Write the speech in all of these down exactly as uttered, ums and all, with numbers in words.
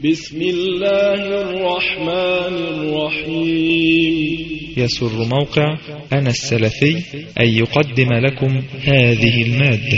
بسم الله الرحمن الرحيم. يسر موقع أنا السلفي أن يقدم لكم هذه المادة.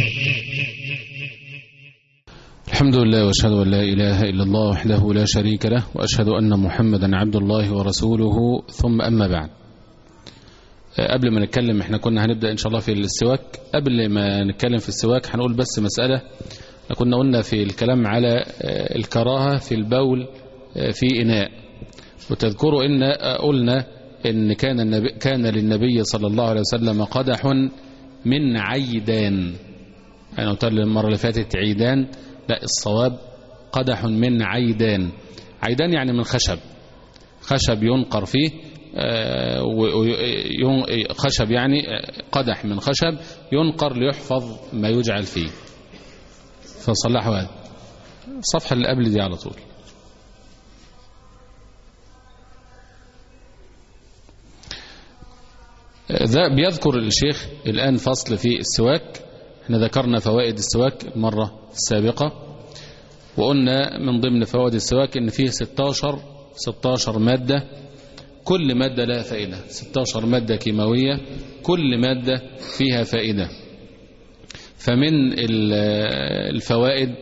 الحمد لله وأشهد أن لا إله إلا الله وحده لا شريك له، وأشهد أن محمدا عبد الله ورسوله، ثم أما بعد. قبل ما نتكلم، احنا كنا هنبدأ إن شاء الله في السواك. قبل ما نتكلم في السواك هنقول بس مسألة. كنا قلنا في الكلام على الكراهة في البول في إناء، وتذكروا إن قلنا إن كان النبي كان للنبي صلى الله عليه وسلم قدح من عيدان. أنا قلت المرة اللي فاتت عيدان، لا، الصواب قدح من عيدان. عيدان يعني من خشب، خشب ينقر فيه، خشب يعني قدح من خشب ينقر ليحفظ ما يجعل فيه. فصلحوا هذا الصفحة اللي قبل دي على طول. ذا بيذكر الشيخ الآن فصل في السواك. احنا ذكرنا فوائد السواك المرة السابقة، وقلنا من ضمن فوائد السواك ان فيه ستاشر ستاشر مادة، كل مادة لها فائدة، ستاشر مادة كيماوية، كل مادة فيها فائدة. فمن الفوائد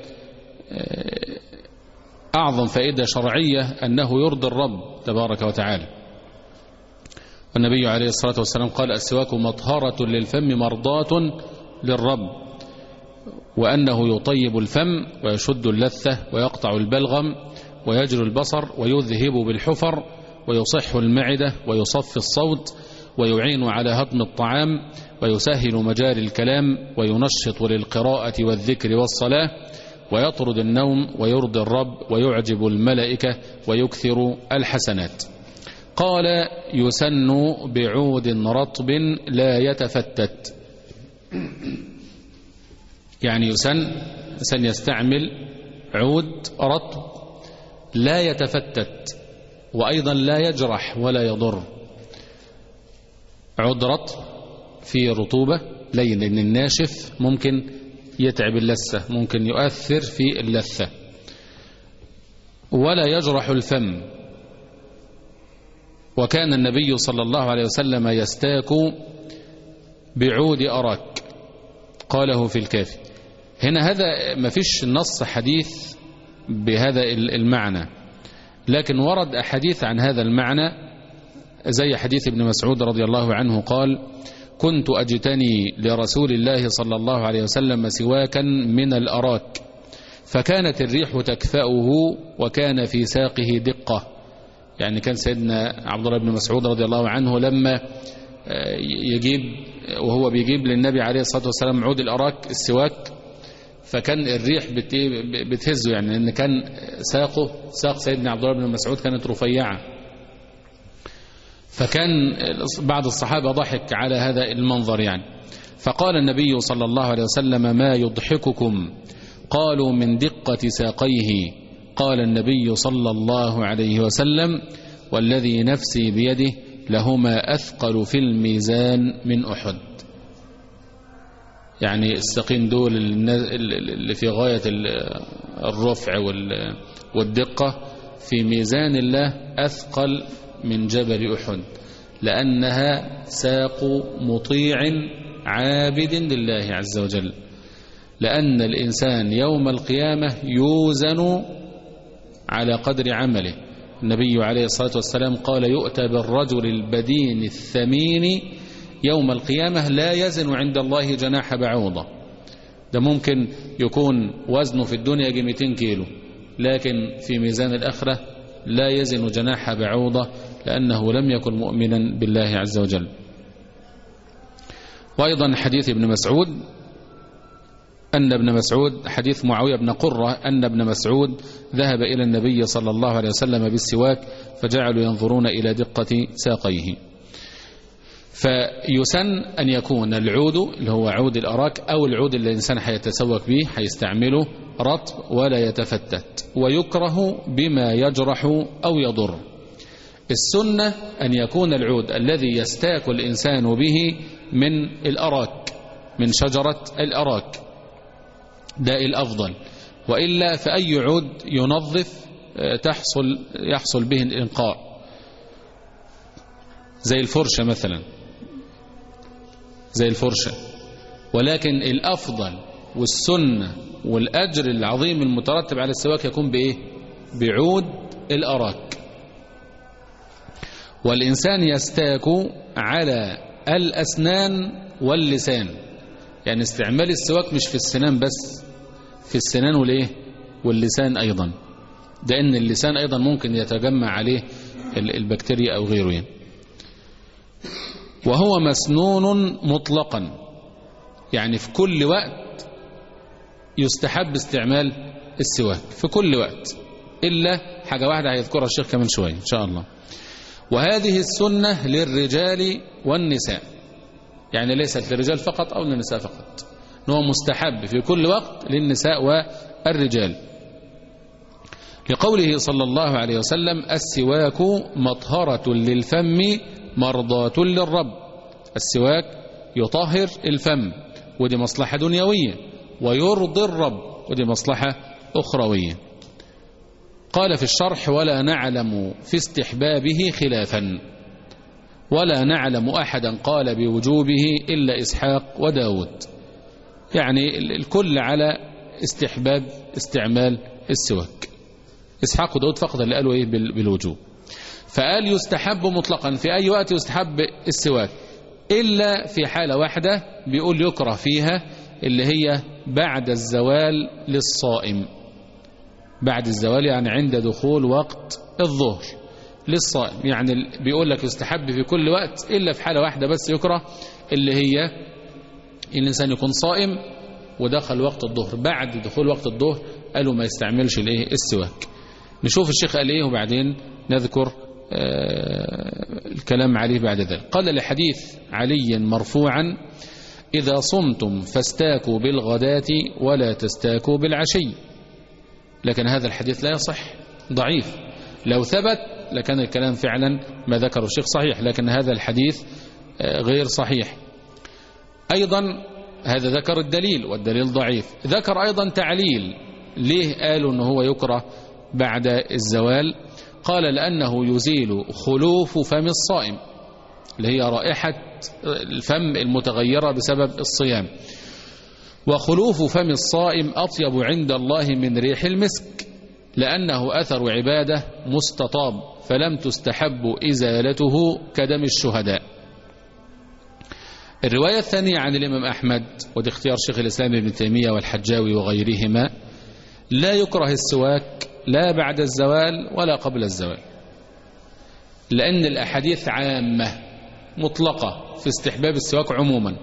أعظم فائدة شرعية أنه يرضي الرب تبارك وتعالى. والنبي عليه الصلاة والسلام قال: السواك مطهرة للفم مرضاة للرب، وأنه يطيب الفم ويشد اللثة ويقطع البلغم ويجري البصر ويذهب بالحفر ويصح المعدة ويصفي الصوت ويعين على هضم الطعام ويسهل مجاري الكلام وينشط للقراءة والذكر والصلاة ويطرد النوم ويرضي الرب ويعجب الملائكة ويكثر الحسنات. قال: يسن بعود رطب لا يتفتت. يعني يسن سن يستعمل عود رطب لا يتفتت، وأيضا لا يجرح ولا يضر. عود رطب فيه رطوبة لين، لأن الناشف ممكن يتعب اللثة، ممكن يؤثر في اللثة. ولا يجرح الفم. وكان النبي صلى الله عليه وسلم يستاك بعود أراك، قاله في الكافي. هنا هذا ما فيش نص حديث بهذا المعنى، لكن ورد أحاديث عن هذا المعنى، زي حديث ابن مسعود رضي الله عنه قال: كنت أجتني لرسول الله صلى الله عليه وسلم سواكا من الأراك، فكانت الريح تكفأه وكان في ساقه دقة. يعني كان سيدنا عبد الله بن مسعود رضي الله عنه لما يجيب وهو بيجيب للنبي عليه الصلاة والسلام عود الأراك السواك، فكان الريح بتهزه، يعني لأن كان ساقه ساق سيدنا عبد الله بن مسعود كانت رفيعة. فكان بعض الصحابة ضحك على هذا المنظر يعني. فقال النبي صلى الله عليه وسلم: ما يضحككم؟ قالوا: من دقة ساقيه. قال النبي صلى الله عليه وسلم: والذي نفسي بيده لهما أثقل في الميزان من أحد. يعني الساقين دول اللي في غاية الرفع والدقة في ميزان الله أثقل من جبل أحد، لأنها ساق مطيع عابد لله عز وجل. لأن الإنسان يوم القيامة يوزن على قدر عمله. النبي عليه الصلاة والسلام قال: يؤتى بالرجل البدين الثمين يوم القيامة لا يزن عند الله جناح بعوضة. ده ممكن يكون وزنه في الدنيا يجي مئتين كيلو، لكن في ميزان الآخرة لا يزن جناح بعوضة، لأنه لم يكن مؤمنا بالله عز وجل. وأيضا حديث ابن مسعود أن ابن مسعود حديث معاوية بن قرة أن ابن مسعود ذهب إلى النبي صلى الله عليه وسلم بالسواك فجعلوا ينظرون إلى دقة ساقيه. فيسن أن يكون العود اللي هو عود الأراك أو العود اللي الإنسان هيتسوك به هيستعمله رطب ولا يتفتت، ويكره بما يجرح أو يضر. السنة أن يكون العود الذي يستاك الإنسان به من الأراك، من شجرة الأراك، ده الأفضل. وإلا فأي عود ينظف تحصل يحصل به الإنقاء، زي الفرشة مثلا، زي الفرشة. ولكن الأفضل والسنة والأجر العظيم المترتب على السواك يكون بإيه؟ بعود الأراك. والإنسان يستاك على الأسنان واللسان، يعني استعمال السواك مش في السنان بس، في السنان والإيه؟ واللسان أيضا، لأن اللسان أيضا ممكن يتجمع عليه البكتيريا أو غيره يعني. وهو مسنون مطلقا، يعني في كل وقت يستحب استعمال السواك في كل وقت، إلا حاجة واحدة هيذكرها الشيخ كمان شوية إن شاء الله. وهذه السنة للرجال والنساء، يعني ليست للرجال فقط أو للنساء فقط، إنه مستحب في كل وقت للنساء والرجال، لقوله صلى الله عليه وسلم: السواك مطهرة للفم مرضاة للرب. السواك يطهر الفم، ودي مصلحة دنيوية، ويرضي الرب، ودي مصلحة أخروية. قال في الشرح: ولا نعلم في استحبابه خلافا، ولا نعلم أحدا قال بوجوبه إلا إسحاق وداود، يعني الكل على استحباب استعمال السواك. إسحاق وداود فقط اللي قالوا إيه بالوجوب. فقال يستحب مطلقا، في أي وقت يستحب السواك، إلا في حالة واحدة بيقول يكره فيها، اللي هي بعد الزوال للصائم. بعد الزوال يعني عند دخول وقت الظهر للصائم، يعني بيقول لك يستحب في كل وقت إلا في حالة واحدة بس يكره، اللي هي الإنسان يكون صائم ودخل وقت الظهر. بعد دخول وقت الظهر قالوا ما يستعملش الايه السواك. نشوف الشيخ قال ايه وبعدين نذكر آه الكلام عليه بعد ذلك. قال لحديث علي مرفوعا: إذا صمتم فاستاكوا بالغداة ولا تستاكوا بالعشي. لكن هذا الحديث لا يصح، ضعيف. لو ثبت لكان الكلام فعلا ما ذكره الشيخ صحيح، لكن هذا الحديث آه غير صحيح. أيضا هذا ذكر الدليل والدليل ضعيف. ذكر أيضا تعليل ليه قالوا أنه هو يكره بعد الزوال. قال: لأنه يزيل خلوف فم الصائم، اللي هي رائحة الفم المتغيرة بسبب الصيام. وخلوف فم الصائم أطيب عند الله من ريح المسك، لأنه أثر عبادة مستطاب، فلم تستحب إزالته كدم الشهداء. الرواية الثانية عن الإمام أحمد، ودي اختيار شيخ الإسلام ابن تيمية والحجاوي وغيرهما: لا يكره السواك لا بعد الزوال ولا قبل الزوال، لأن الأحاديث عامة مطلقة في استحباب السواك عموما.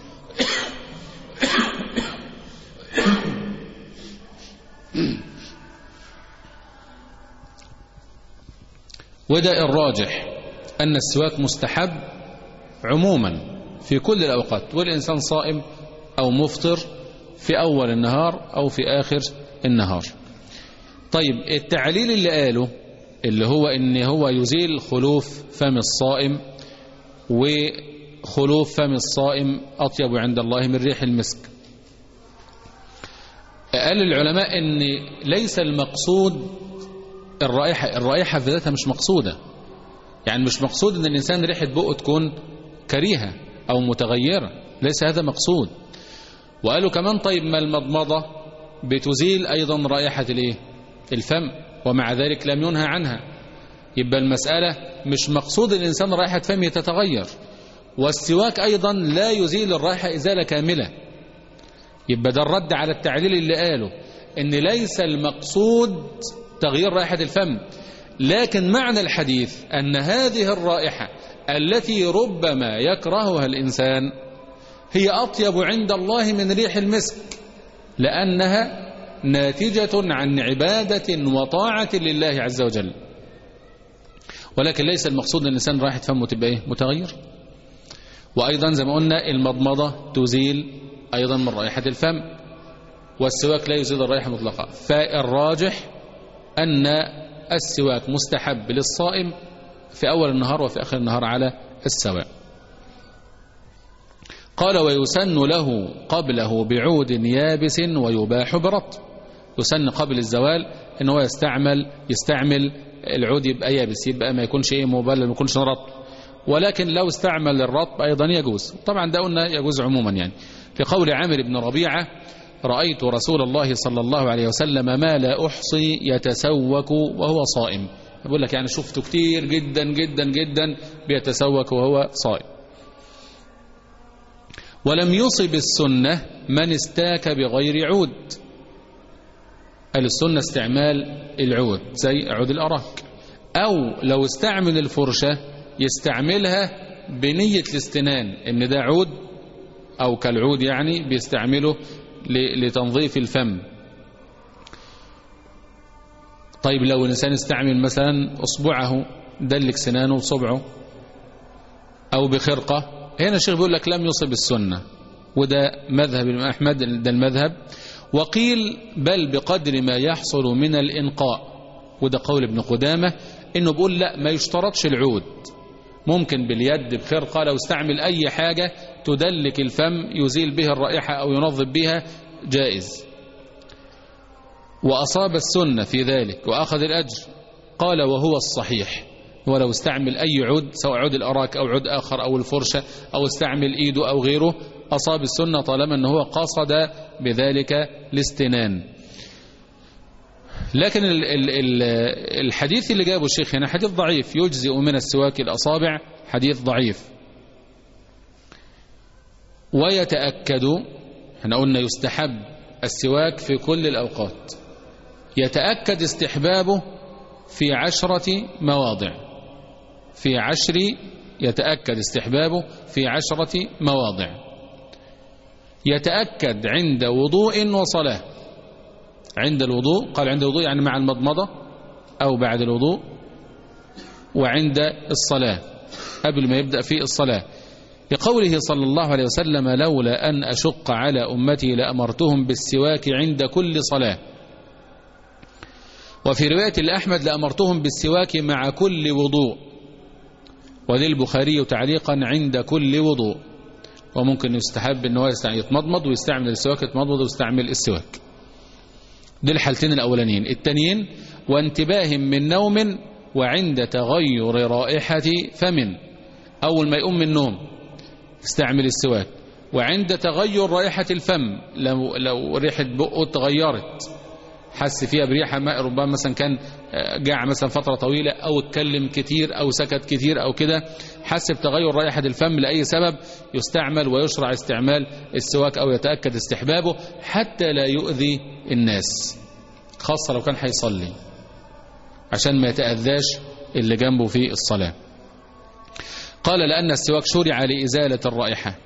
وده الراجح أن السواك مستحب عموما في كل الأوقات، والإنسان صائم أو مفطر، في أول النهار أو في آخر النهار. طيب التعليل اللي قاله اللي هو إن هو يزيل خلوف فم الصائم، وخلوف فم الصائم أطيب عند الله من ريح المسك. قال العلماء إن ليس المقصود الرائحة، الرائحة في ذاتها مش مقصودة، يعني مش مقصود إن الإنسان ريحة بقه تكون كريهة أو متغيرة، ليس هذا مقصود. وقالوا كمان طيب ما المضمضة بتزيل أيضا رائحة الايه الفم، ومع ذلك لم ينهى عنها. يبقى المسألة مش مقصود الإنسان رائحة فمه تتغير، والسواك أيضا لا يزيل الرائحة إزالة كاملة. يبقى ده الرد على التعليل اللي قاله إن ليس المقصود تغيير رائحة الفم، لكن معنى الحديث أن هذه الرائحة التي ربما يكرهها الإنسان هي أطيب عند الله من ريح المسك، لأنها ناتجة عن عبادة وطاعة لله عز وجل. ولكن ليس المقصود أن الإنسان رائحة فمه تبقى إيه متغير. وأيضا زي ما قلنا المضمضة تزيل أيضا من رائحة الفم، والسواك لا يزيل الرائحة مطلقة. فالراجح أن السواك مستحب للصائم في أول النهار وفي آخر النهار على السواء. قال: ويسن له قبله بعود يابس ويباح برطب. يسن قبل الزوال ان هو يستعمل يستعمل العود يبقى يابس، يبقى ما يكونش ايه مبلل، ما يكونش رطب. ولكن لو استعمل الرطب ايضا يجوز. طبعا ده قلنا يجوز عموما. يعني في قول عامر بن ربيعة: رأيت رسول الله صلى الله عليه وسلم ما لا أحصي يتسوك وهو صائم. يقول لك يعني شفته كتير جدا جدا جدا بيتسوك وهو صائم. ولم يصب السنة من استاك بغير عود. قال السنة استعمال العود زي عود الأراك، أو لو استعمل الفرشة يستعملها بنية الاستنان، إن ده عود أو كالعود يعني بيستعمله لتنظيف الفم. طيب لو الإنسان استعمل مثلا أصبعه دلك سنانه وصبعه أو بخرقة، هنا الشيخ بيقول لك لم يصب السنة، وده مذهب الإمام أحمد، ده المذهب. وقيل بل بقدر ما يحصل من الإنقاء، وده قول ابن قدامة، إنه بيقول لا ما يشترطش العود، ممكن باليد بخرقة لو استعمل أي حاجة تدلك الفم يزيل بها الرائحة أو ينظف بها جائز. وأصاب السنة في ذلك وأخذ الأجر. قال وهو الصحيح، ولو استعمل أي عود سواء عود الأراك أو عود آخر أو الفرشة أو استعمل إيده أو غيره أصاب السنة طالما أنه قصد بذلك الاستنان. لكن ال ال ال الحديث اللي جابه الشيخ هنا حديث ضعيف، يجزئ من السواك الأصابع، حديث ضعيف. ويتأكد، احنا قلنا يستحب السواك في كل الأوقات، يتأكد استحبابه في عشرة مواضع، في عشر يتأكد استحبابه في عشرة مواضع. يتأكد عند وضوء وصلاة. عند الوضوء، قال عند الوضوء يعني مع المضمضة أو بعد الوضوء، وعند الصلاة قبل ما يبدأ في الصلاة، لقوله صلى الله عليه وسلم لولا أن أشق على أمتي لأمرتهم بالسواك عند كل صلاة. وفي رواية الأحمد لأمرتهم بالسواك مع كل وضوء، وللبخاري تعليقا عند كل وضوء. وممكن يستحب أنه يتمضمض ويستعمل السواك، يتمضمض ويستعمل السواك. دي الحالتين الأولانيين. التانيين وانتباه من نوم وعند تغير رائحة فم، أول ما يقوم من النوم يستعمل السواك، وعند تغير رائحة الفم لو, لو ريحة بقه تغيرت، حس فيها بريحة ماء، ربما مثلا كان جاع مثلا فترة طويلة أو اتكلم كتير أو سكت كتير أو كده، حس بتغير رائحة الفم لأي سبب، يستعمل ويشرع استعمال السواك أو يتأكد استحبابه حتى لا يؤذي الناس، خاصة لو كان هيصلي عشان ما يتأذاش اللي جنبه في الصلاة. قال لأن السواك شرع لإزالة الرائحة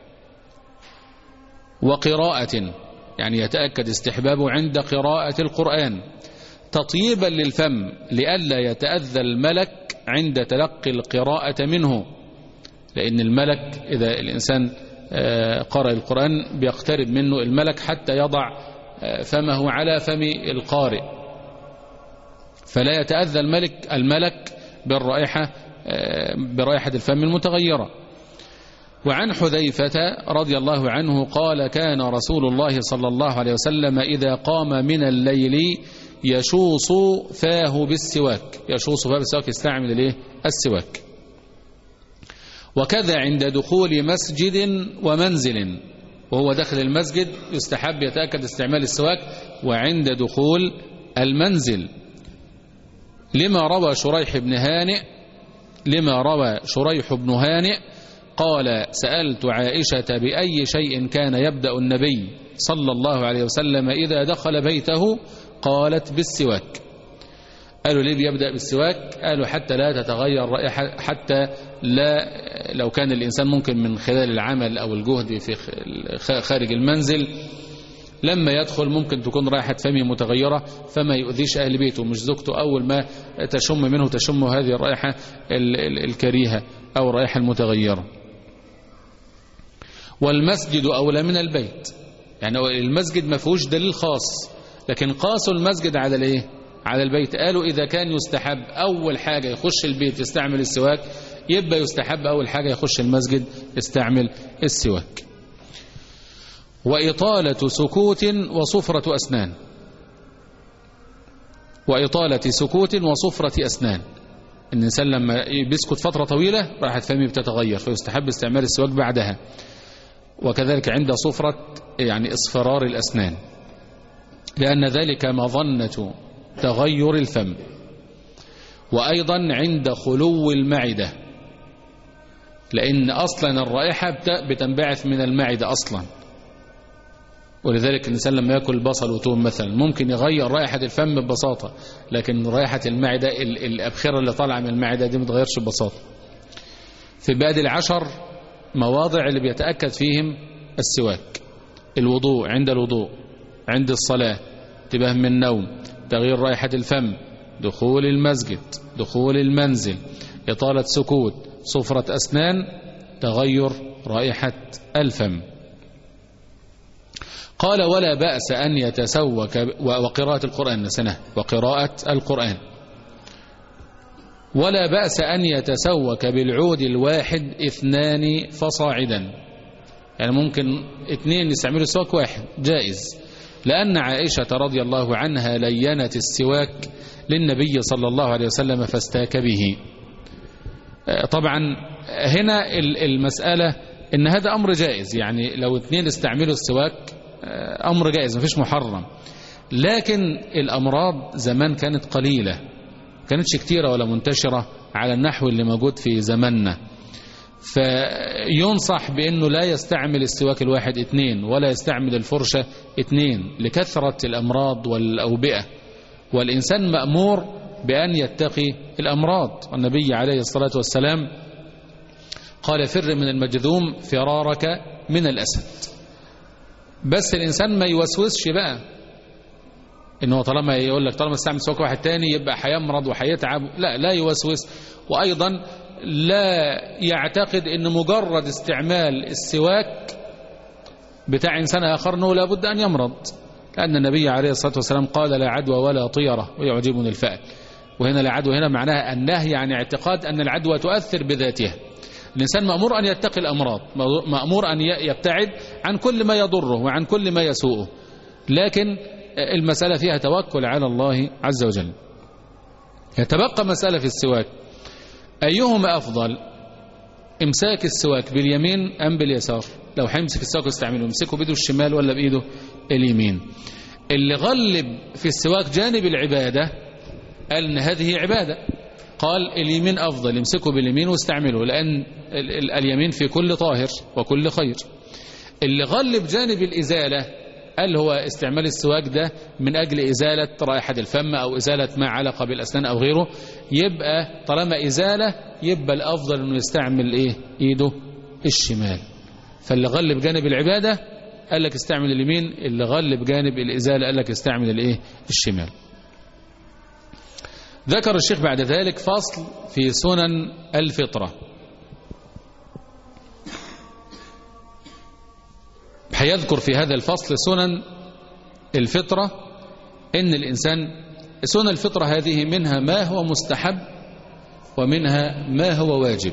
وقراءة، يعني يتأكد استحبابه عند قراءة القرآن، تطييبا للفم لئلا يتأذى الملك عند تلقي القراءة منه، لأن الملك إذا الإنسان قرأ القرآن بيقترب منه الملك حتى يضع فمه على فم القارئ، فلا يتأذى الملك الملك بالرائحة برائحة الفم المتغيرة. وعن حذيفة رضي الله عنه قال كان رسول الله صلى الله عليه وسلم إذا قام من الليل يشوص فاه بالسواك، يشوص فاه بالسواك يستعمل الايه السواك. وكذا عند دخول مسجد ومنزل، وهو داخل المسجد يستحب يتأكد استعمال السواك، وعند دخول المنزل، لما روى شريح بن هانئ لما روى شريح بن هانئ قال سألت عائشة بأي شيء كان يبدأ النبي صلى الله عليه وسلم إذا دخل بيته، قالت بالسواك. قالوا ليه بيبدأ بالسواك؟ قالوا حتى لا تتغير رائحة، حتى لا لو كان الإنسان ممكن من خلال العمل أو الجهد في خارج المنزل لما يدخل ممكن تكون رائحة فمه متغيرة فما يؤذيش أهل بيته، مش زوجته أول ما تشم منه تشم هذه الرائحة الكريهة أو الرائحة المتغيرة. والمسجد أولى من البيت، يعني المسجد ما فيهوش دليل خاص، لكن قاسوا المسجد على الايه؟ على البيت. قالوا إذا كان يستحب أول حاجة يخش البيت يستعمل السواك، يبقى يستحب أول حاجة يخش المسجد يستعمل السواك. وإطالة سكوت وصفرة أسنان، وإطالة سكوت وصفرة أسنان. الإنسان لما بيسكت فترة طويلة راحت فمه بتتغير فيستحب استعمال السواك بعدها، وكذلك عند صفرة يعني اصفرار الأسنان، لأن ذلك مظنة تغير الفم. وأيضا عند خلو المعدة، لأن أصلا الرائحة بتنبعث من المعدة أصلا، ولذلك الإنسان لما يأكل بصل وتوم مثلا ممكن يغير رائحة الفم ببساطة، لكن رائحة المعدة الأبخرة اللي طالعة من المعدة دي ما تغيرش ببساطة. في باقي العشر مواضع اللي بيتأكد فيهم السواك: الوضوء، عند الوضوء، عند الصلاة، انتباه من النوم، تغيير رائحة الفم، دخول المسجد، دخول المنزل، إطالة سكوت، صفرة أسنان، تغير رائحة الفم. قال: ولا بأس أن يتسوك، وقراءة القرآن سنة، وقراءة القرآن ولا بأس أن يتسوك بالعود الواحد اثنان فصاعدا، يعني ممكن اثنين يستعملوا السواك واحد جائز، لأن عائشة رضي الله عنها لينت السواك للنبي صلى الله عليه وسلم فاستاك به. طبعا هنا المسألة إن هذا أمر جائز، يعني لو اثنين استعملوا السواك أمر جائز مفيش محرم، لكن الأمراض زمان كانت قليلة، كانتش كتيرة ولا منتشرة على النحو اللي موجود في زماننا، فينصح بأنه لا يستعمل السواك الواحد اثنين، ولا يستعمل الفرشة اثنين لكثرة الأمراض والأوبئة، والإنسان مأمور بأن يتقي الأمراض. والنبي عليه الصلاة والسلام قال: فر من المجذوم فرارك من الأسد. بس الإنسان ما يوسوسش بقى إنه طالما يقول لك طالما استعمل سواك واحد تاني يبقى هيمرض وهيتعب، لا لا يوسوس. وأيضا لا يعتقد إن مجرد استعمال السواك بتاع إنسان آخر أنه لابد أن يمرض، لأن النبي عليه الصلاة والسلام قال: لا عدوى ولا طيرة ويعجبني الفأل. وهنا لا عدوى هنا معناها النهي عن اعتقاد أن العدوى تؤثر بذاتها. الإنسان مأمور أن يتقي الأمراض، مأمور أن يبتعد عن كل ما يضره وعن كل ما يسوءه، لكن المسألة فيها توكل على الله عز وجل. يتبقى مسألة في السواك: أيهما أفضل، امساك السواك باليمين أم باليسار؟ لو هيمسك السواك يستعمله يمسكه بيده الشمال ولا بإيده اليمين؟ اللي غلب في السواك جانب العبادة قال إن هذه عبادة، قال اليمين أفضل، يمسكه باليمين واستعمله، لأن اليمين في كل طاهر وكل خير. اللي غلب جانب الإزالة قال هو استعمال السواك ده من أجل إزالة رائحة الفم أو إزالة ما علق بالأسنان أو غيره، يبقى طالما إزالة يبقى الأفضل أنه يستعمل إيه؟ إيده الشمال. فاللي غلب جانب العبادة قال لك استعمل اليمين، اللي غلب جانب الإزالة قال لك استعمل الإيه؟ الشمال. ذكر الشيخ بعد ذلك فصل في سنن الفطرة. هيذكر في هذا الفصل سنن الفطرة، إن الإنسان سنن الفطرة هذه منها ما هو مستحب ومنها ما هو واجب،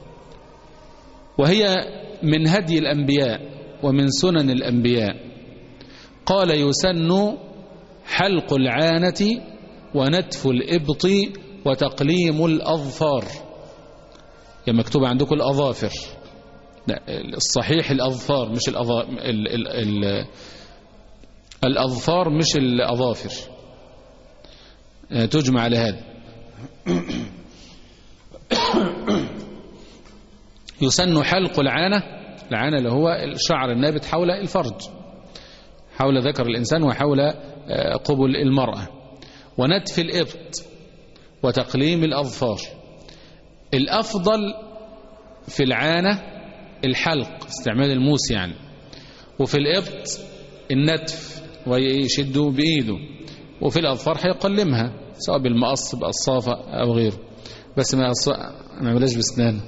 وهي من هدي الأنبياء ومن سنن الأنبياء. قال: يسن حلق العانة ونتف الإبط وتقليم الأظفار. يا مكتوب عندكم الأظافر، لا الصحيح الأظفار مش الأظا... ال... ال... ال... الأظفار مش الأظافر، تجمع على هذا. يسن حلق العانة، العانة اللي هو الشعر النابت حول الفرج، حول ذكر الإنسان وحول قبل المرأة، ونتف الإبط وتقليم الأظفار. الأفضل في العانة الحلق، استعمال الموس يعني، وفي الإبط النتف ويشده بإيده، وفي الأظفار هيقلمها سواء بالمقص بقصافة أو غيره، بس ما ما عملاش بسنان،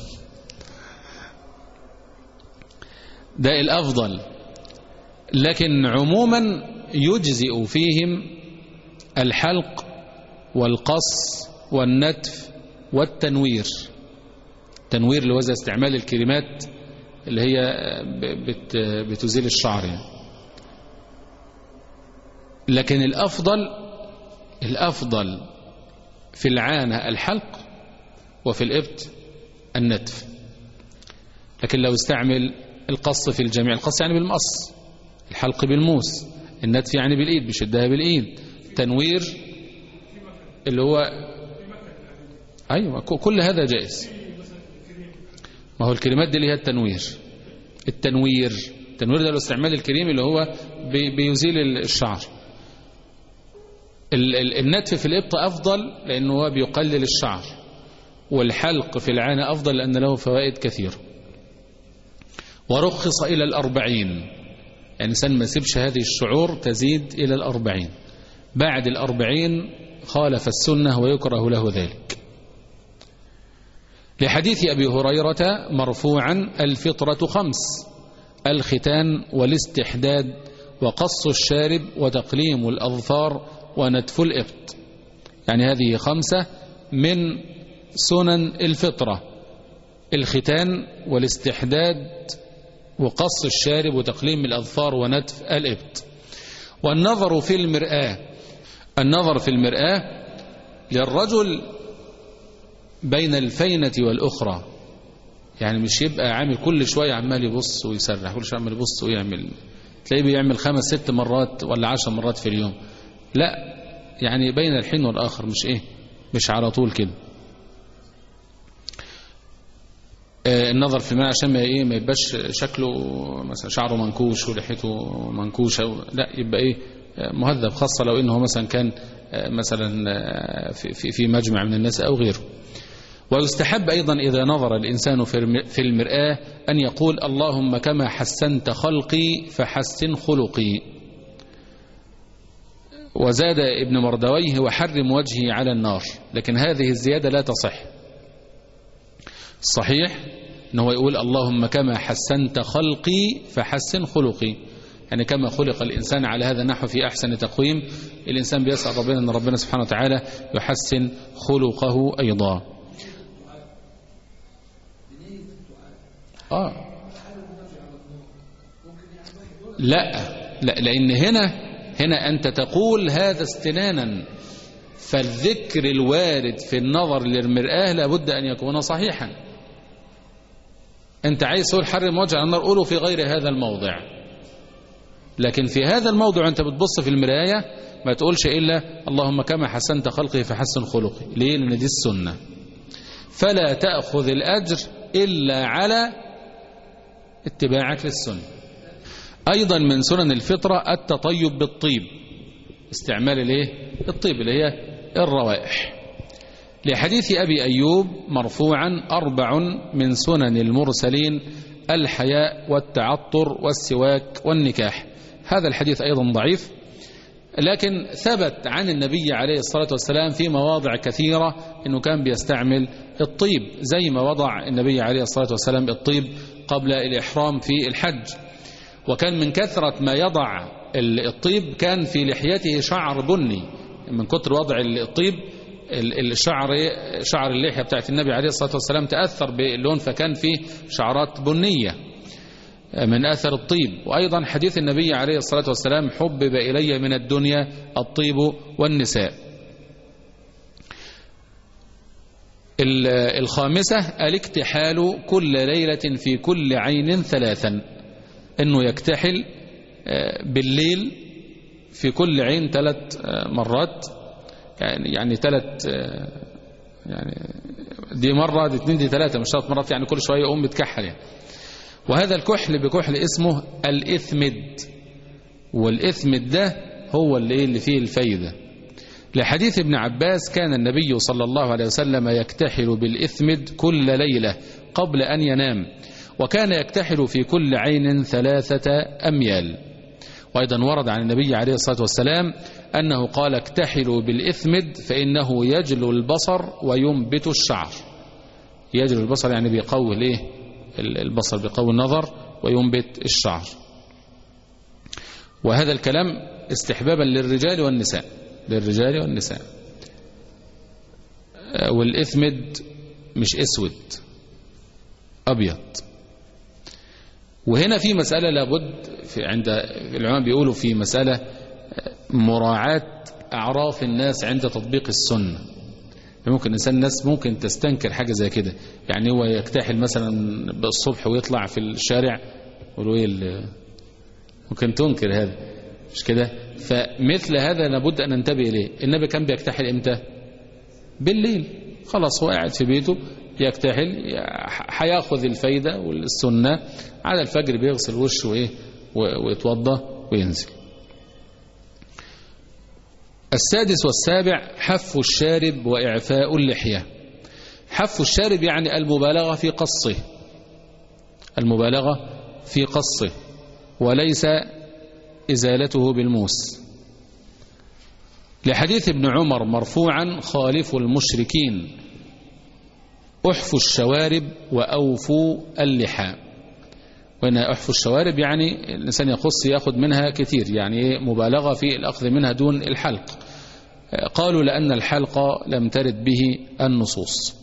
ده الأفضل. لكن عموما يجزئ فيهم الحلق والقص والنتف والتنوير. التنوير اللي هو زي استعمال الكريمات اللي هي بت بتزيل الشعر يعني. لكن الأفضل الأفضل في العانة الحلق وفي الإبط النتف. لكن لو استعمل القص في الجميع، القص يعني بالمقص، الحلق بالموس، النتف يعني بالإيد بشدها بالإيد، تنوير اللي هو أيوة كل هذا جائز. ما هو الكلمات دي اللي هي التنوير. التنوير التنوير ده الاستعمال الكريم اللي هو بيزيل الشعر. النتف في الإبط أفضل لأنه هو بيقلل الشعر، والحلق في العانة أفضل لأن له فوائد كثيرة. ورخص إلى الأربعين، يعني الإنسان ما يسيبش هذه الشعور تزيد إلى الأربعين، بعد الأربعين خالف السنة ويكره له ذلك. لحديث أبي هريرة مرفوعا: الفطرة خمس: الختان والاستحداد وقص الشارب وتقليم الأظفار ونتف الإبط. يعني هذه خمسة من سنن الفطرة: الختان والاستحداد وقص الشارب وتقليم الأظفار ونتف الإبط. والنظر في المرآة، النظر في المرآة للرجل بين الفينة والأخرى، يعني مش يبقى عامل كل شوية عمال يبص ويسرح، كل شوية عمال يبص ويعمل، تلاقيه بيعمل خمس ست مرات ولا عشر مرات في اليوم. لا، يعني بين الحين والآخر، مش إيه مش على طول كده. آه النظر في الماء عشان ما إيه ما يبقاش شكله مثلا شعره منكوش ولحيته منكوشة، لا يبقى إيه مهذب، خاصة لو إنه مثلا كان آه مثلا آه في في مجمع من الناس أو غيره. ويستحب أيضا إذا نظر الإنسان في المرآة أن يقول: اللهم كما حسنت خلقي فحسن خلقي. وزاد ابن مردويه: وحرم وجهي على النار. لكن هذه الزيادة لا تصح. الصحيح أنه يقول: اللهم كما حسنت خلقي فحسن خلقي، يعني كما خلق الإنسان على هذا النحو في أحسن تقويم، الإنسان بيسأل ربنا أن ربنا سبحانه وتعالى يحسن خلقه أيضا. آه. لا لا لأن هنا هنا أنت تقول هذا استنانا، فالذكر الوارد في النظر للمرآة لابد أن يكون صحيحا. أنت عايز تقول حرم وجه على النار، قوله في غير هذا الموضع، لكن في هذا الموضع أنت بتبص في المراية ما تقولش إلا اللهم كما حسنت خلقي فحسن خلقي. ليه؟ لأن دي السنة، فلا تأخذ الأجر إلا على اتباعك للسنة. أيضا من سنن الفطرة التطيب بالطيب، استعمال الايه الطيب اللي هي الروائح. لحديث أبي أيوب مرفوعا: أربع من سنن المرسلين: الحياء والتعطر والسواك والنكاح. هذا الحديث أيضا ضعيف، لكن ثبت عن النبي عليه الصلاة والسلام في مواضع كثيرة أنه كان بيستعمل الطيب، زي ما وضع النبي عليه الصلاة والسلام الطيب قبل الإحرام في الحج. وكان من كثرة ما يضع الطيب كان في لحيته شعر بني، من كتر وضع الطيب الشعر شعر اللحية بتاعت النبي عليه الصلاة والسلام تأثر باللون، فكان فيه شعرات بنية من أثر الطيب. وأيضا حديث النبي عليه الصلاة والسلام: حبب إلي من الدنيا الطيب والنساء. الخامسة الاكتحال كل ليلة في كل عين ثلاثا، أنه يكتحل بالليل في كل عين ثلاث مرات، يعني يعني ثلاث يعني دي مرة دي اثنين دي ثلاثة مش ثلاث مرات، يعني كل شوية يقوم بتكحل يعني. وهذا الكحل بكحل اسمه الإثمد، والإثمد ده هو اللي اللي فيه الفايدة. لحديث ابن عباس: كان النبي صلى الله عليه وسلم يكتحل بالإثمد كل ليلة قبل أن ينام، وكان يكتحل في كل عين ثلاثة أميال. وأيضا ورد عن النبي عليه الصلاة والسلام أنه قال: اكتحلوا بالإثمد فإنه يجلو البصر وينبت الشعر. يجلو البصر يعني بيقوي الايه البصر، بيقوي النظر وينبت الشعر. وهذا الكلام استحبابا للرجال والنساء، للرجال والنساء. والإثمد مش أسود، أبيض. وهنا في مسألة لابد في عند العلماء بيقولوا في مسألة مراعاة أعراف الناس عند تطبيق السنة. ممكن إنسان الناس ممكن تستنكر حاجة زي كده، يعني هو يكتحل مثلا بالصبح ويطلع في الشارع ويقول ممكن تنكر هذا، مش كده؟ فمثل هذا لابد أن ننتبه إليه. النبي كان بيكتحل إمتى؟ بالليل. خلاص هو قاعد في بيته يكتحل، هياخذ الفايدة والسنة. على الفجر بيغسل وشه وإيه ويتوضى وينزل. السادس والسابع حف الشارب وإعفاء اللحية. حف الشارب يعني المبالغة في قصه، المبالغة في قصه وليس إزالته بالموس، لحديث ابن عمر مرفوعا: خالفوا المشركين أحفوا الشوارب وأوفوا اللحى. وهنا أحفوا الشوارب يعني الإنسان يقص يأخذ منها كثير، يعني مبالغة في الأخذ منها دون الحلق. قالوا لأن الحلق لم ترد به النصوص.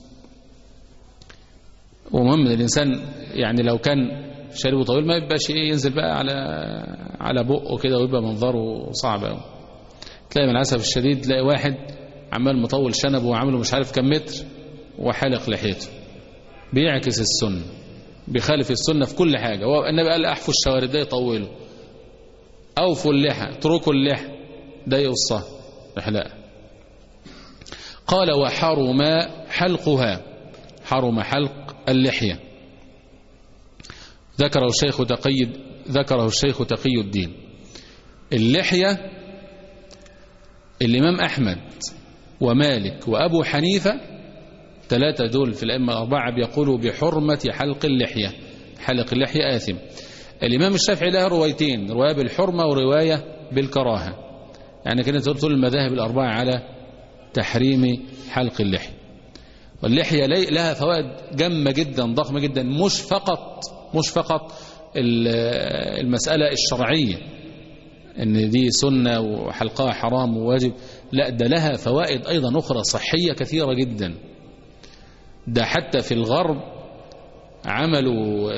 ومهم الإنسان يعني لو كان شاربه طويل ما يبقى شيء ينزل بقى على على بقه كده ويبقى منظره صعب قوي. تلاقي من الأسف الشديد تلاقي واحد عمال مطول شنبه وعامله مش عارف كم متر وحالق لحيته، بيعكس السنة، بيخالف السنة في كل حاجة. هو النبي قال أحفوا الشوارب، ده يطوله. أوفوا اللحى، اتركوا اللحى، ده يقصها احلقها. قال: وحرم حلقها، حرم حلق اللحية. ذكره الشيخ تقي ذكره الشيخ تقي الدين. اللحية الإمام أحمد ومالك وأبو حنيفة ثلاثة دول في الأئمة الأربعة بيقولوا بحرمة حلق اللحية، حلق اللحية آثم. الإمام الشافعي له روايتين، رواية بالحرمة ورواية بالكراهة، يعني كانت تقول المذاهب الأربعة على تحريم حلق اللحية. واللحية لها فوائد جمة جدا ضخمة جدا، مش فقط مش فقط المسألة الشرعية ان دي سنة وحلقها حرام وواجب، لا ده لها فوائد ايضا اخرى صحية كثيرة جدا. ده حتى في الغرب عملوا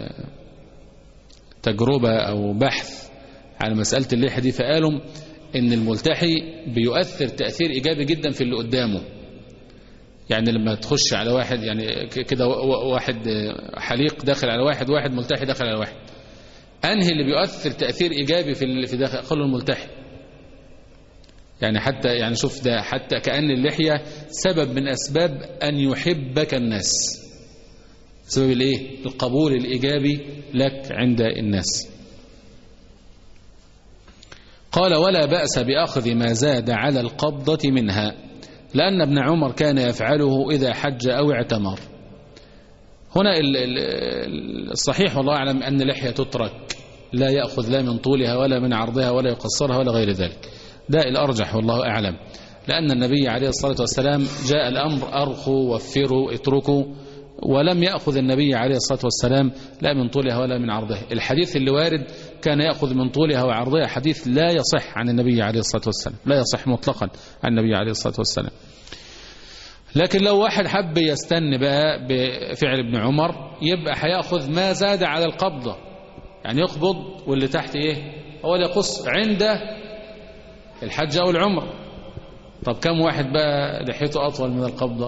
تجربة او بحث على مسألة اللحية دي، فقالوا ان الملتحي بيؤثر تأثير ايجابي جدا في اللي قدامه. يعني لما تخش على واحد يعني كده واحد حليق داخل على واحد، واحد ملتحي داخل على واحد، أنهي اللي بيؤثر تأثير إيجابي في اللي في داخل؟ قالوا الملتحي. يعني حتى يعني شوف ده حتى كأن اللحية سبب من أسباب أن يحبك الناس، سبب الإيه؟ القبول الإيجابي لك عند الناس. قال: ولا بأس بأخذ ما زاد على القبضة منها، لأن ابن عمر كان يفعله إذا حج أو اعتمر. هنا الصحيح والله أعلم أن اللحية تترك، لا يأخذ لا من طولها ولا من عرضها ولا يقصرها ولا غير ذلك، ده الأرجح والله أعلم، لأن النبي عليه الصلاة والسلام جاء الأمر أرخوا وفروا اتركوا، ولم يأخذ النبي عليه الصلاة والسلام لا من طولها ولا من عرضها. الحديث اللي وارد كان يأخذ من طولها وعرضها حديث لا يصح عن النبي عليه الصلاة والسلام، لا يصح مطلقا عن النبي عليه الصلاة والسلام. لكن لو واحد حب يستن بقى بفعل ابن عمر يبقى هياخذ ما زاد على القبضة، يعني يقبض واللي تحت ايه هو اللي يقص عند الحج او العمر. طب كم واحد بقى لحيته اطول من القبضة؟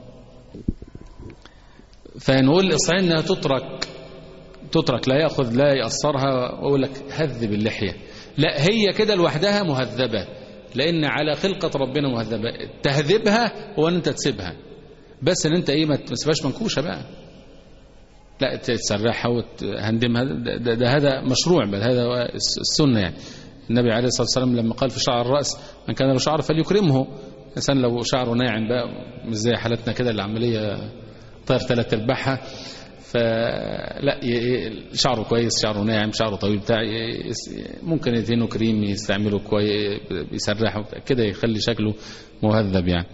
فنقول الصحيح انها تترك تترك لا ياخذ لا يقصرها ويقول لك هذب اللحية، لا هي كده لوحدها مهذبة، لأن على خلقة ربنا مهذبة. تهذبها هو أن أنت تسيبها، بس أن أنت إيه ما تسيبهاش منكوشة بقى، لا تسرحها وتهندمها، ده, ده, ده هذا مشروع، بل هذا السنة. يعني النبي عليه الصلاة والسلام لما قال في شعر الرأس: من كان له شعر فليكرمه. إنسان لو شعره ناعم بقى مش زي حالتنا كده العملية طير ثلاث ارباعها، فلا شعره كويس، شعره ناعم، شعره طويل بتاع، ممكن يدهنه كريم يستعمله كويس يسرحه كده يخلي شكله مهذب يعني.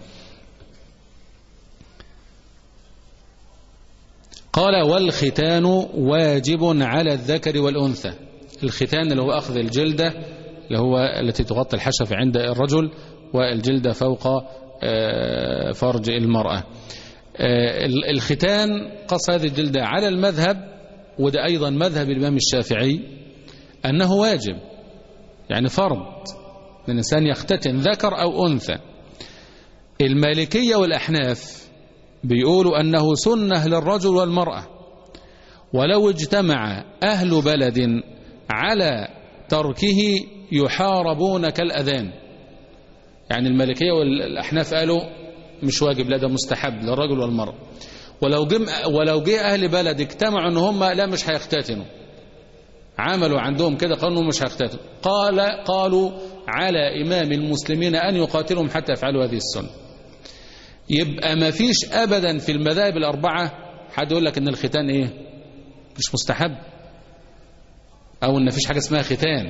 قال: والختان واجب على الذكر والأنثى. الختان اللي هو أخذ الجلدة اللي هو التي تغطي الحشف عند الرجل، والجلدة فوق فرج المرأة. الختان قص هذه الجلدة على المذهب، وده أيضا مذهب الإمام الشافعي، أنه واجب، يعني فرض أن الإنسان يختتن ذكر أو أنثى. المالكية والأحناف بيقولوا أنه سنة للرجل والمرأة، ولو اجتمع أهل بلد على تركه يحاربون كالأذان. يعني المالكية والأحناف قالوا مش واجب، لا ده مستحب للرجل والمرأة. ولو جم ولو جه أهل بلد اجتمعوا أن هم لا مش هيختتنوا، عملوا عندهم كده قالوا مش هيختتنوا، قال قالوا على إمام المسلمين أن يقاتلهم حتى يفعلوا هذه السنة. يبقى ما فيش أبدا في المذاهب الأربعة حد يقول لك أن الختان إيه مش مستحب، أو أن فيش حاجة اسمها ختان.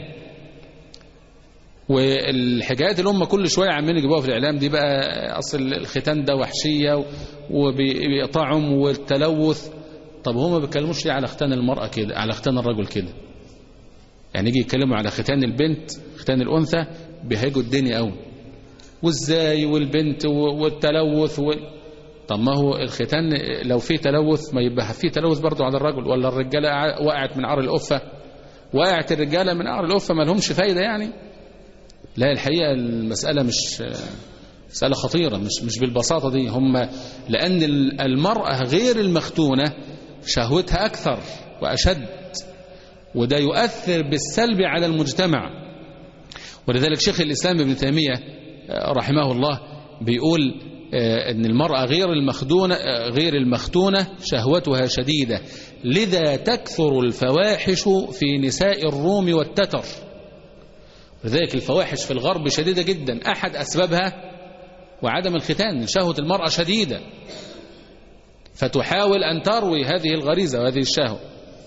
والحكايات اللي هم كل شوية عمالين يجيبوها في الإعلام دي بقى أصل الختان ده وحشية وبيقطعهم والتلوث. طب هم ما بيتكلموش ليه على ختان المرأة كده، على ختان الرجل كده؟ يعني يجي يتكلموا على ختان البنت ختان الأنثى بيهيجوا الدنيا قوي، وازاي والبنت والتلوث و... طب ما هو الختان لو فيه تلوث ما يبقى فيه تلوث برضو على الرجل؟ ولا الرجالة وقعت من عار الأفة؟ وقعت الرجالة من عار الأفة ما لهمش فايدة يعني؟ لا، الحقيقة المسألة مش مسألة خطيرة، مش مش بالبساطة دي. هم لأن المرأة غير المختونة شهوتها أكثر وأشد، وده يؤثر بالسلب على المجتمع. ولذلك شيخ الإسلام ابن تيمية رحمه الله بيقول أن المرأة غير المختونة غير المختونة شهوتها شديدة، لذا تكثر الفواحش في نساء الروم والتتر. لذلك الفواحش في الغرب شديدة جدا، أحد أسبابها وعدم الختان، شهوة المرأة شديدة، فتحاول أن تروي هذه الغريزة وهذه الشهوة.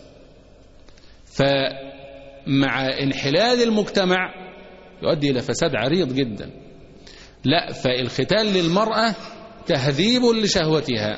فمع انحلال المجتمع يؤدي إلى فساد عريض جدا. لا، فالختان للمرأة تهذيب لشهوتها.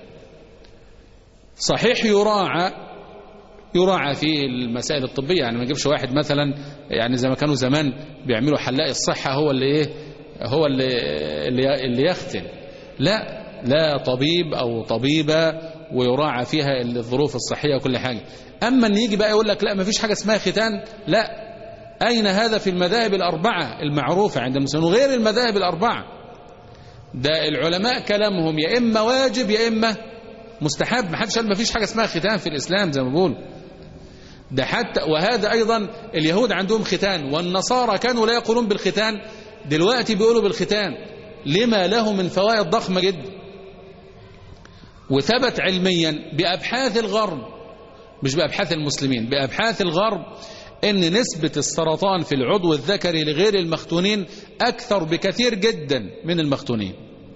صحيح يراعى يراعى في المسائل الطبية، يعني ما يجيبش واحد مثلا يعني زي ما كانوا زمان بيعملوا حلاق الصحة هو اللي ايه هو اللي اللي يختن. لا لا، طبيب أو طبيبة ويراعى فيها الظروف الصحية وكل حاجة. أما أن يجي بقى يقول لك لا ما فيش حاجة اسمها ختان، لا. أين هذا في المذاهب الأربعة المعروفة عند المسلمين وغير المذاهب الأربعة؟ ده العلماء كلامهم يا إما واجب يا إما مستحب. ما حدش قال ما فيش حاجة اسمها ختان في الإسلام زي ما بقول. ده حتى وهذا أيضا اليهود عندهم ختان، والنصارى كانوا لا يقولون بالختان، دلوقتي بيقولوا بالختان، لما له من فوائد ضخمة جدا. وثبت علميا بأبحاث الغرب، مش بأبحاث المسلمين، بأبحاث الغرب، ان نسبة السرطان في العضو الذكري لغير المختونين اكثر بكثير جدا من المختونين.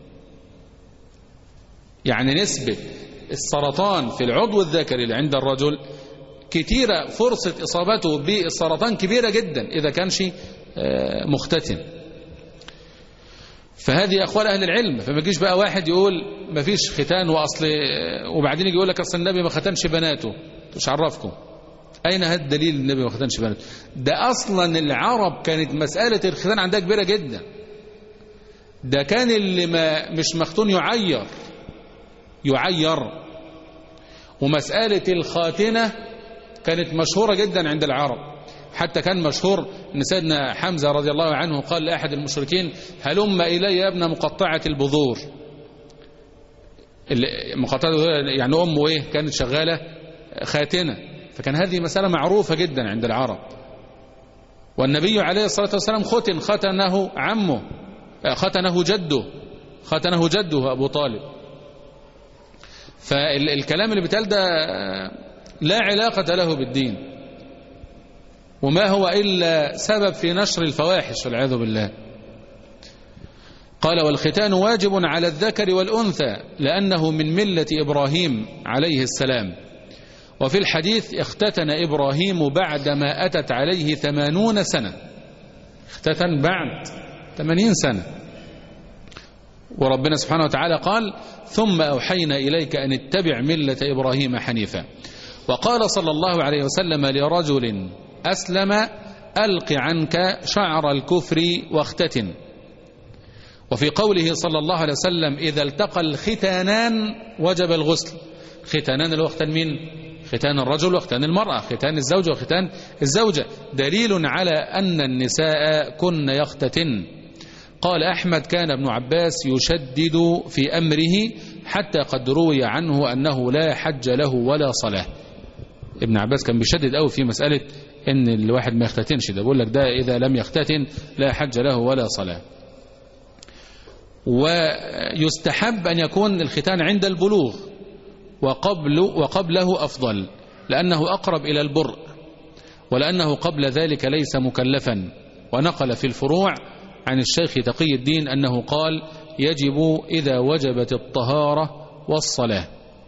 يعني نسبة السرطان في العضو الذكري اللي عند الرجل كثيرة، فرصة اصابته بالسرطان كبيرة جدا اذا كانش مختتن. فهذه اقوال اهل العلم. فما يجيش بقى واحد يقول ما فيش ختان واصل، وبعدين يجي يقول لك اصل النبي ما ختنش بناته. مش عرفكم أين هذا الدليل النبي ما ختنش بناته؟ ده أصلا العرب كانت مسألة الختان عندها كبيرة جدا. ده كان اللي ما مش مختون يعير يعير ومسألة الخاتنة كانت مشهورة جدا عند العرب. حتى كان مشهور أن سيدنا حمزة رضي الله عنه قال لأحد المشركين هلم إلي يا ابن مقطعة البذور. مقطعة يعني أمه إيه كانت شغالة خاتنة، فكان هذه مسألة معروفة جدا عند العرب. والنبي عليه الصلاة والسلام ختن، ختنه عمه، ختنه جده ختنه جده أبو طالب. فالكلام اللي بيتقال ده لا علاقة له بالدين، وما هو إلا سبب في نشر الفواحش والعياذ بالله. قال والختان واجب على الذكر والأنثى لأنه من ملة إبراهيم عليه السلام. وفي الحديث اختتن إبراهيم بعدما أتت عليه ثمانون سنة، اختتن بعد ثمانين سنة. وربنا سبحانه وتعالى قال ثم أوحينا إليك أن اتبع ملة إبراهيم حنيفا. وقال صلى الله عليه وسلم لرجل أسلم ألق عنك شعر الكفر واختتن. وفي قوله صلى الله عليه وسلم إذا التقى الختانان وجب الغسل. ختانان اللي هو ختان مين؟ ختان الرجل وختان المرأة، ختان الزوج وختان الزوجة، دليل على أن النساء كن يختتن. قال أحمد كان ابن عباس يشدد في أمره حتى قد روي عنه أنه لا حج له ولا صلاة. ابن عباس كان بيشدد قوي في مسألة ان الواحد ما يختتنش، ده بيقول لك ده إذا لم يختتن لا حج له ولا صلاة. ويستحب أن يكون الختان عند البلوغ وقبل وقبله أفضل، لأنه أقرب إلى البر، ولأنه قبل ذلك ليس مكلفا. ونقل في الفروع عن الشيخ تقي الدين أنه قال يجب إذا وجبت الطهارة والصلاة.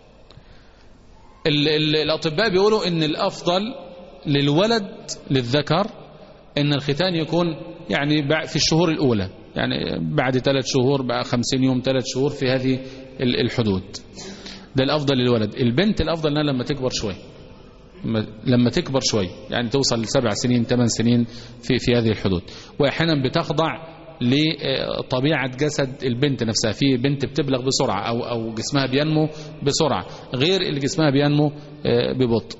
ال ال الأطباء بيقولوا إن الأفضل للولد للذكر إن الختان يكون يعني في الشهور الأولى، يعني بعد ثلاث شهور بقى خمسين يوم، ثلاث شهور في هذه الحدود، ده الأفضل للولد. البنت الأفضل أنها لما تكبر شوي، لما تكبر شوي يعني توصل لسبع سنين ثمان سنين في في هذه الحدود. وأحيانا بتخضع لطبيعة جسد البنت نفسها، في بنت بتبلغ بسرعة أو أو جسمها بينمو بسرعة غير اللي جسمها بينمو ببطء.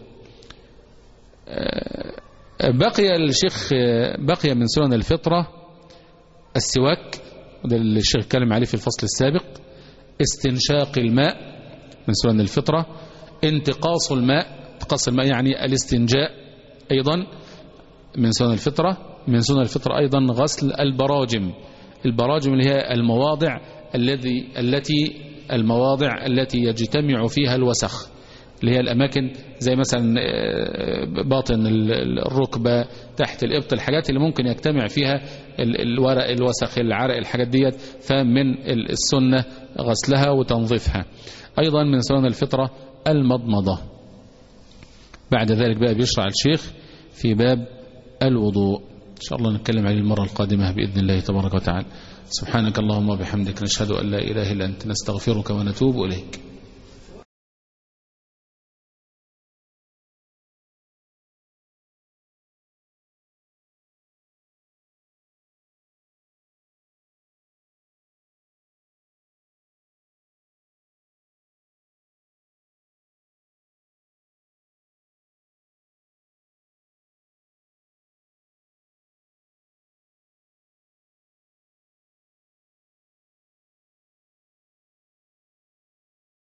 بقي الشيخ بقي من سنن الفطرة السواك، وده اللي الشيخ اتكلم عليه في الفصل السابق. استنشاق الماء من سنن الفطرة. انتقاص الماء، انتقاص الماء يعني الاستنجاء أيضا من سنن الفطرة. من سنن الفطرة أيضا غسل البراجم. البراجم اللي هي المواضع الذي التي المواضع التي يجتمع فيها الوسخ، اللي هي الأماكن زي مثلا باطن الركبة، تحت الإبط، الحاجات اللي ممكن يجتمع فيها الورق، الوسخ، العرق، الحاجات ديت، فمن السنة غسلها وتنظيفها. أيضا من سنن الفطرة المضمضة. بعد ذلك بقى بيشرع الشيخ في باب الوضوء، إن شاء الله نتكلم عليه المرة القادمة بإذن الله تبارك وتعالى. سبحانك اللهم وبحمدك، نشهد أن لا إله إلا أنت، نستغفرك ونتوب إليك.